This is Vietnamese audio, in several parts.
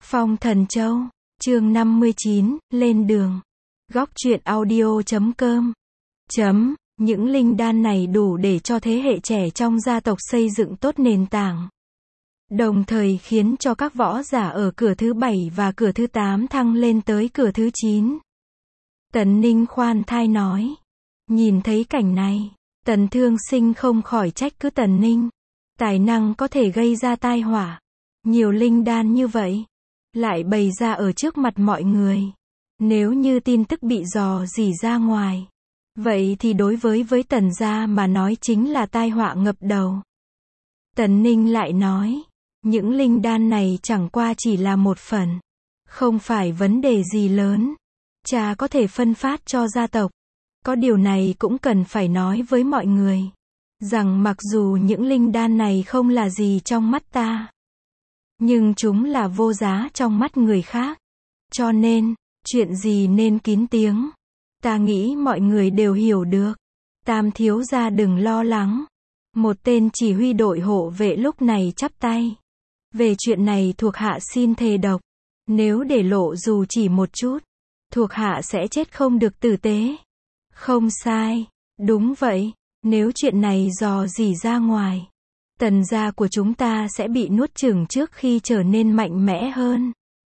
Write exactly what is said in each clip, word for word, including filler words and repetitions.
Phong Thần Châu, chương năm mươi chín, lên đường. Góc truyện audio chấm com. Chấm, những linh đan này đủ để cho thế hệ trẻ trong gia tộc xây dựng tốt nền tảng. Đồng thời khiến cho các võ giả ở cửa thứ bảy và cửa thứ tám thăng lên tới cửa thứ chín. Tần Ninh khoan thai nói. Nhìn thấy cảnh này, Tần Thương Sinh không khỏi trách cứ Tần Ninh. Tài năng có thể gây ra tai họa. Nhiều linh đan như vậy, lại bày ra ở trước mặt mọi người. Nếu như tin tức bị dò dỉ ra ngoài, vậy thì đối với với Tần gia mà nói chính là tai họa ngập đầu. Tần Ninh lại nói, những linh đan này chẳng qua chỉ là một phần, không phải vấn đề gì lớn. Cha có thể phân phát cho gia tộc. Có điều này cũng cần phải nói với mọi người, rằng mặc dù những linh đan này không là gì trong mắt ta, nhưng chúng là vô giá trong mắt người khác. Cho nên, chuyện gì nên kín tiếng, ta nghĩ mọi người đều hiểu được. Tam thiếu gia đừng lo lắng. Một tên chỉ huy đội hộ vệ lúc này chắp tay. Về chuyện này thuộc hạ xin thề độc. Nếu để lộ dù chỉ một chút, thuộc hạ sẽ chết không được tử tế. Không sai. Đúng vậy. Nếu chuyện này dò dỉ ra ngoài, Tần gia của chúng ta sẽ bị nuốt chửng trước khi trở nên mạnh mẽ hơn.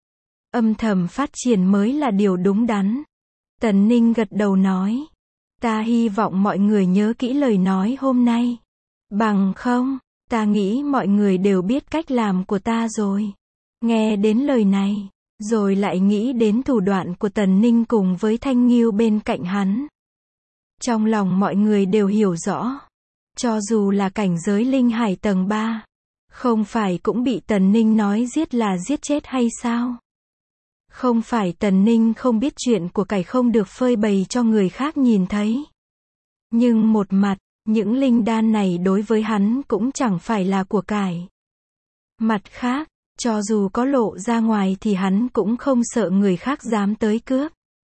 Âm thầm phát triển mới là điều đúng đắn. Tần Ninh gật đầu nói. Ta hy vọng mọi người nhớ kỹ lời nói hôm nay. Bằng không, ta nghĩ mọi người đều biết cách làm của ta rồi. Nghe đến lời này, rồi lại nghĩ đến thủ đoạn của Tần Ninh cùng với Thanh Nghiêu bên cạnh hắn. Trong lòng mọi người đều hiểu rõ. Cho dù là cảnh giới linh hải tầng ba, không phải cũng bị Tần Ninh nói giết là giết chết hay sao? Không phải Tần Ninh không biết chuyện của cải không được phơi bày cho người khác nhìn thấy. Nhưng một mặt, những linh đan này đối với hắn cũng chẳng phải là của cải. Mặt khác, cho dù có lộ ra ngoài thì hắn cũng không sợ người khác dám tới cướp.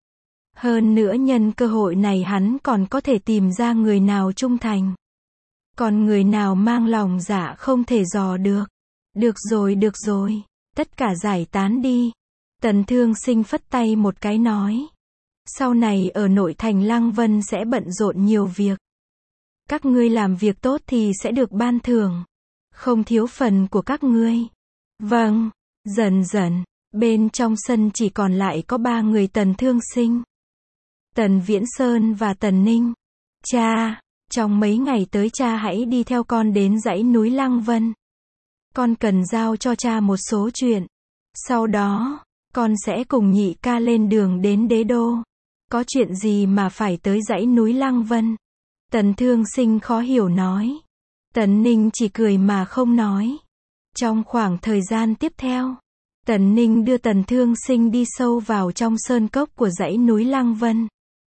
Hơn nữa nhân cơ hội này hắn còn có thể tìm ra người nào trung thành. Còn người nào mang lòng dạ không thể dò được. Được rồi được rồi, tất cả giải tán đi. Tần Thương Sinh phất tay một cái nói. Sau này ở nội thành Lăng Vân sẽ bận rộn nhiều việc. Các ngươi làm việc tốt thì sẽ được ban thưởng. Không thiếu phần của các ngươi. Vâng, dần dần, bên trong sân chỉ còn lại có ba người Tần Thương Sinh, Tần Viễn Sơn và Tần Ninh. Cha, trong mấy ngày tới cha hãy đi theo con đến dãy núi Lăng Vân. Con cần giao cho cha một số chuyện. Sau đó, con sẽ cùng nhị ca lên đường đến đế đô. Có chuyện gì mà phải tới dãy núi Lăng Vân? Tần Thương Sinh khó hiểu nói. Tần Ninh chỉ cười mà không nói. Trong khoảng thời gian tiếp theo, Tần Ninh đưa Tần Thương Sinh đi sâu vào trong sơn cốc của dãy núi Lăng Vân.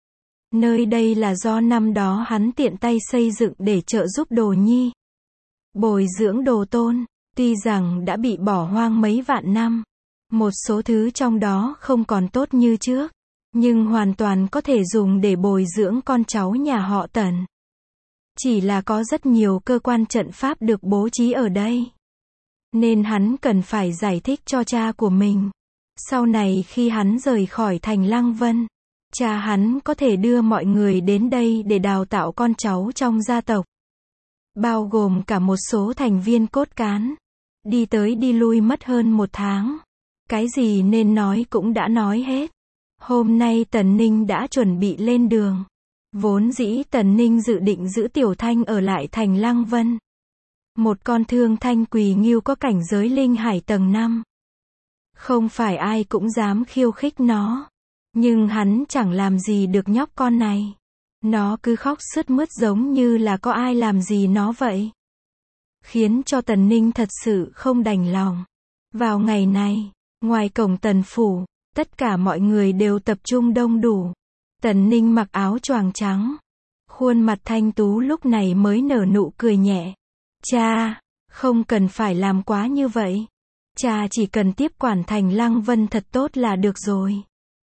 Nơi đây là do năm đó hắn tiện tay xây dựng để trợ giúp Đồ Nhi bồi dưỡng Đồ Tôn. Tuy rằng đã bị bỏ hoang mấy vạn năm, một số thứ trong đó không còn tốt như trước, nhưng hoàn toàn có thể dùng để bồi dưỡng con cháu nhà họ Tần. Chỉ là có rất nhiều cơ quan trận pháp được bố trí ở đây, nên hắn cần phải giải thích cho cha của mình. Sau này khi hắn rời khỏi thành Lăng Vân, cha hắn có thể đưa mọi người đến đây để đào tạo con cháu trong gia tộc, bao gồm cả một số thành viên cốt cán. Đi tới đi lui mất hơn một tháng. Cái gì nên nói cũng đã nói hết. Hôm nay Tần Ninh đã chuẩn bị lên đường. Vốn dĩ Tần Ninh dự định giữ Tiểu Thanh ở lại thành Lăng Vân. Một con thương thanh quỳ nghiêu có cảnh giới linh hải tầng năm. Không phải ai cũng dám khiêu khích nó. Nhưng hắn chẳng làm gì được nhóc con này. Nó cứ khóc sướt mướt giống như là có ai làm gì nó vậy. Khiến cho Tần Ninh thật sự không đành lòng. Vào ngày này, ngoài cổng Tần phủ, tất cả mọi người đều tập trung đông đủ. Tần Ninh mặc áo choàng trắng. Khuôn mặt thanh tú lúc này mới nở nụ cười nhẹ. Cha, không cần phải làm quá như vậy. Cha chỉ cần tiếp quản thành Lăng Vân thật tốt là được rồi.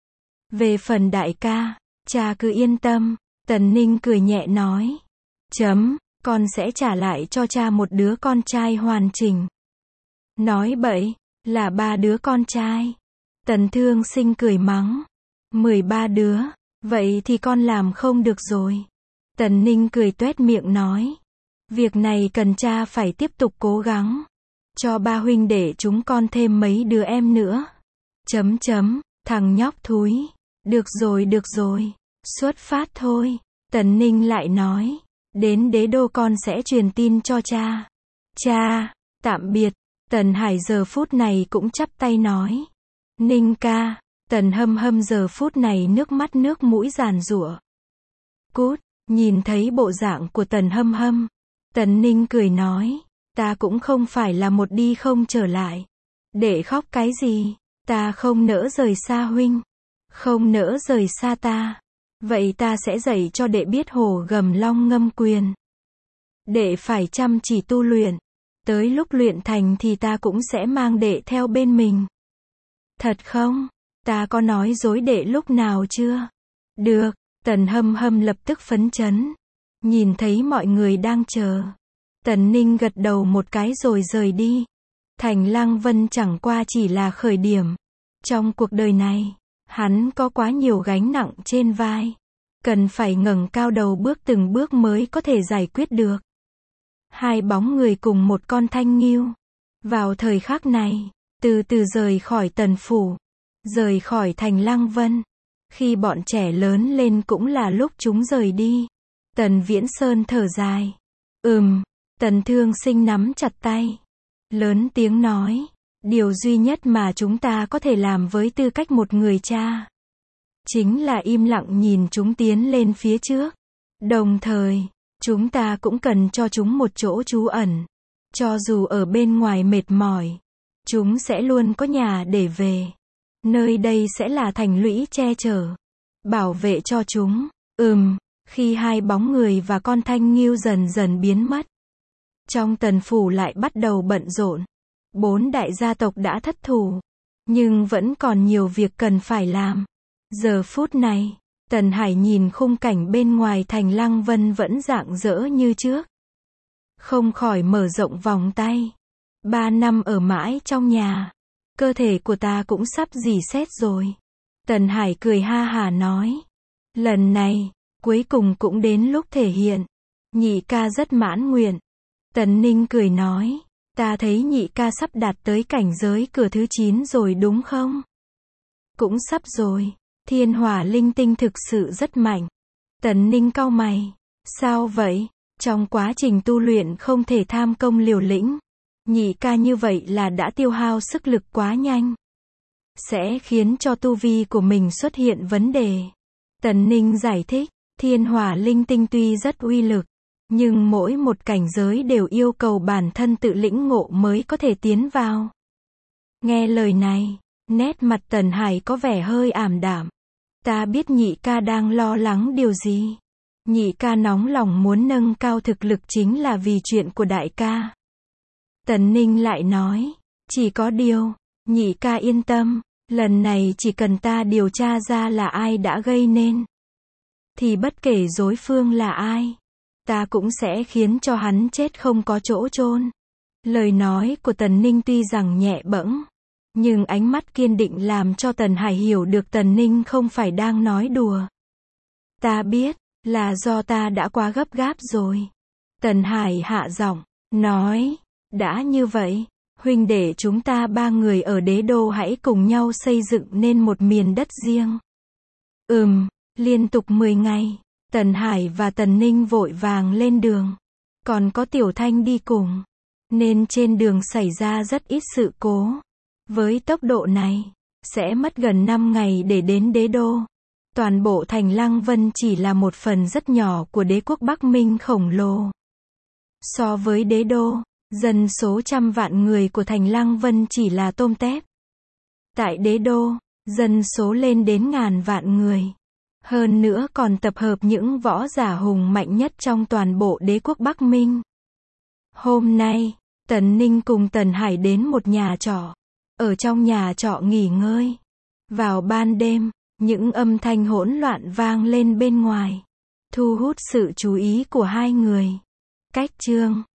Về phần đại ca, cha cứ yên tâm. Tần Ninh cười nhẹ nói. Chấm, con sẽ trả lại cho cha một đứa con trai hoàn chỉnh. Nói bậy, Là ba đứa con trai. Tần Thương Sinh cười mắng. mười ba đứa. Vậy thì con làm không được rồi. Tần Ninh cười toét miệng nói. Việc này cần cha phải tiếp tục cố gắng. Cho ba huynh để chúng con thêm mấy đứa em nữa. Chấm chấm, thằng nhóc thúi. Được rồi được rồi. Xuất phát thôi. Tần Ninh lại nói. Đến đế đô con sẽ truyền tin cho cha. Cha, tạm biệt. Tần Hải giờ phút này cũng chắp tay nói. Ninh ca. Tần Hâm Hâm giờ phút này nước mắt nước mũi giàn giụa. Cút, nhìn thấy bộ dạng của Tần Hâm Hâm. Tần Ninh cười nói. Ta cũng không phải là một đi không trở lại. Để khóc cái gì? Ta không nỡ rời xa huynh. Không nỡ rời xa ta. Vậy ta sẽ dạy cho đệ biết hồ gầm long ngâm quyền. Đệ phải chăm chỉ tu luyện. Tới lúc luyện thành thì ta cũng sẽ mang đệ theo bên mình. Thật không? Ta có nói dối đệ lúc nào chưa? Được. Tần Hâm Hâm lập tức phấn chấn. Nhìn thấy mọi người đang chờ. Tần Ninh gật đầu một cái rồi rời đi. Thành Lăng Vân chẳng qua chỉ là khởi điểm. Trong cuộc đời này, hắn có quá nhiều gánh nặng trên vai. Cần phải ngẩng cao đầu bước từng bước mới có thể giải quyết được. Hai bóng người cùng một con thanh nghêu. Vào thời khắc này, từ từ rời khỏi Tần Phủ. Rời khỏi Thành Lăng Vân. Khi bọn trẻ lớn lên cũng là lúc chúng rời đi. Tần Viễn Sơn thở dài. Ừm. Tần Thương Sinh nắm chặt tay. Lớn tiếng nói. Điều duy nhất mà chúng ta có thể làm với tư cách một người cha. Chính là im lặng nhìn chúng tiến lên phía trước. Đồng thời, chúng ta cũng cần cho chúng một chỗ trú ẩn. Cho dù ở bên ngoài mệt mỏi, chúng sẽ luôn có nhà để về. Nơi đây sẽ là thành lũy che chở. Bảo vệ cho chúng. Ừm. Khi hai bóng người và con thanh nghêu dần dần biến mất. Trong Tần Phủ lại bắt đầu bận rộn. Bốn đại gia tộc đã thất thủ. Nhưng vẫn còn nhiều việc cần phải làm. Giờ phút này, Tần Hải nhìn khung cảnh bên ngoài Thành Lăng Vân vẫn rạng rỡ như trước. Không khỏi mở rộng vòng tay. Ba năm ở mãi trong nhà. Cơ thể của ta cũng sắp rỉ sét rồi. Tần Hải cười ha hả nói. Lần này, cuối cùng cũng đến lúc thể hiện. Nhị ca rất mãn nguyện. Tần Ninh cười nói. Ta thấy nhị ca sắp đạt tới cảnh giới cửa thứ chín rồi đúng không? Cũng sắp rồi. Thiên hỏa linh tinh thực sự rất mạnh. Tần Ninh cau mày. Sao vậy? Trong quá trình tu luyện không thể tham công liều lĩnh. Nhị ca như vậy là đã tiêu hao sức lực quá nhanh. Sẽ khiến cho tu vi của mình xuất hiện vấn đề. Tần Ninh giải thích. Thiên hỏa linh tinh tuy rất uy lực. Nhưng mỗi một cảnh giới đều yêu cầu bản thân tự lĩnh ngộ mới có thể tiến vào. Nghe lời này, nét mặt Tần Hải có vẻ hơi ảm đạm. Ta biết nhị ca đang lo lắng điều gì. Nhị ca nóng lòng muốn nâng cao thực lực chính là vì chuyện của đại ca. Tần Ninh lại nói, chỉ có điều, nhị ca yên tâm, lần này chỉ cần ta điều tra ra là ai đã gây nên. Thì bất kể đối phương là ai, ta cũng sẽ khiến cho hắn chết không có chỗ chôn. Lời nói của Tần Ninh tuy rằng nhẹ bẫng, nhưng ánh mắt kiên định làm cho Tần Hải hiểu được Tần Ninh không phải đang nói đùa. Ta biết, là do ta đã quá gấp gáp rồi. Tần Hải hạ giọng, nói, đã như vậy, huynh đệ chúng ta ba người ở đế đô hãy cùng nhau xây dựng nên một miền đất riêng. Ừm, liên tục mười ngày, Tần Hải và Tần Ninh vội vàng lên đường. Còn có Tiểu Thanh đi cùng. Nên trên đường xảy ra rất ít sự cố. Với tốc độ này, sẽ mất gần năm ngày để đến đế đô. Toàn bộ Thành Lăng Vân chỉ là một phần rất nhỏ của đế quốc Bắc Minh khổng lồ. So với đế đô, dân số trăm vạn người của Thành Lăng Vân chỉ là tôm tép. Tại đế đô, dân số lên đến ngàn vạn người. Hơn nữa còn tập hợp những võ giả hùng mạnh nhất trong toàn bộ đế quốc Bắc Minh. Hôm nay, Tần Ninh cùng Tần Hải đến một nhà trọ. Ở trong nhà trọ nghỉ ngơi. Vào ban đêm, những âm thanh hỗn loạn vang lên bên ngoài. Thu hút sự chú ý của hai người. Cách chương